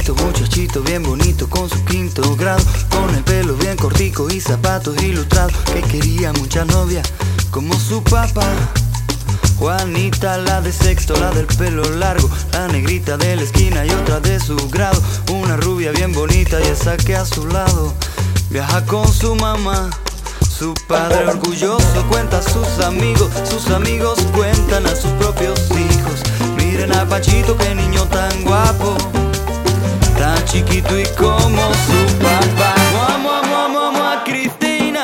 muchachito bien bonito con su quinto grado, con el pelo bien cortico y zapatos ilustrados, que quería muchas novias como su papá. Juanita, la de sexto, la del pelo largo, la negrita de la esquina y otra de su grado, una rubia bien bonita y esa que a su lado viaja con su mamá. Su padre orgulloso cuenta a sus amigos cuentan a sus propios hijos. Miren a Panchito, qué niño tan guapo, tan chiquito y como su papá. A Cristina,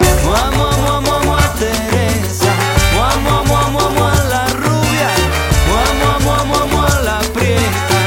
a Teresa, a la rubia, a la prieta.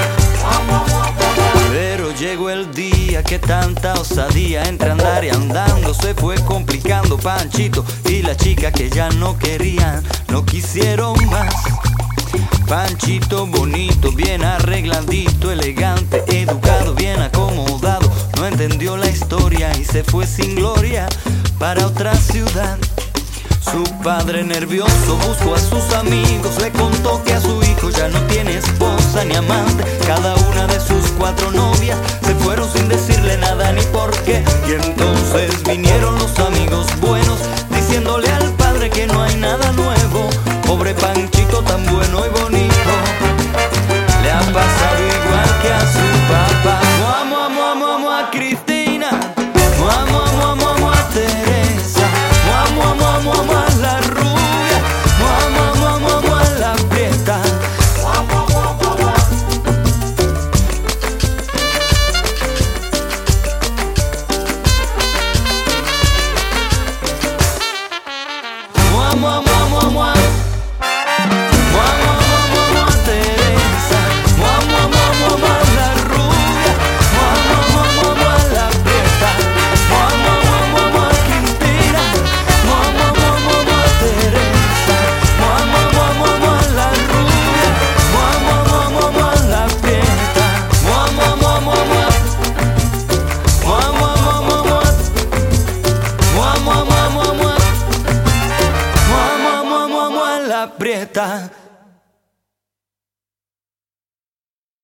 Pero llegó el día que tanta osadía entre andar y andando se fue complicando. Panchito y la chica que ya no querían, no quisieron más. Panchito bonito, bien arregladito, elegante, educado, bien acomodado, no entendió la historia y se fue sin gloria para otra ciudad. Su padre nervioso buscó a sus amigos, le contó que a su hijo ya no tiene esposa ni amante, cada una de sus 4 novias se fueron sin decirle nada ni por qué. Y entonces vinieron los amigos buenos diciéndole al padre que no hay nada nuevo. Pobre Panchito tan bueno y bonito, le ha pasado igual que a su papá. A Cristina, a Teresa, a la rubia, a la prieta. Aprieta.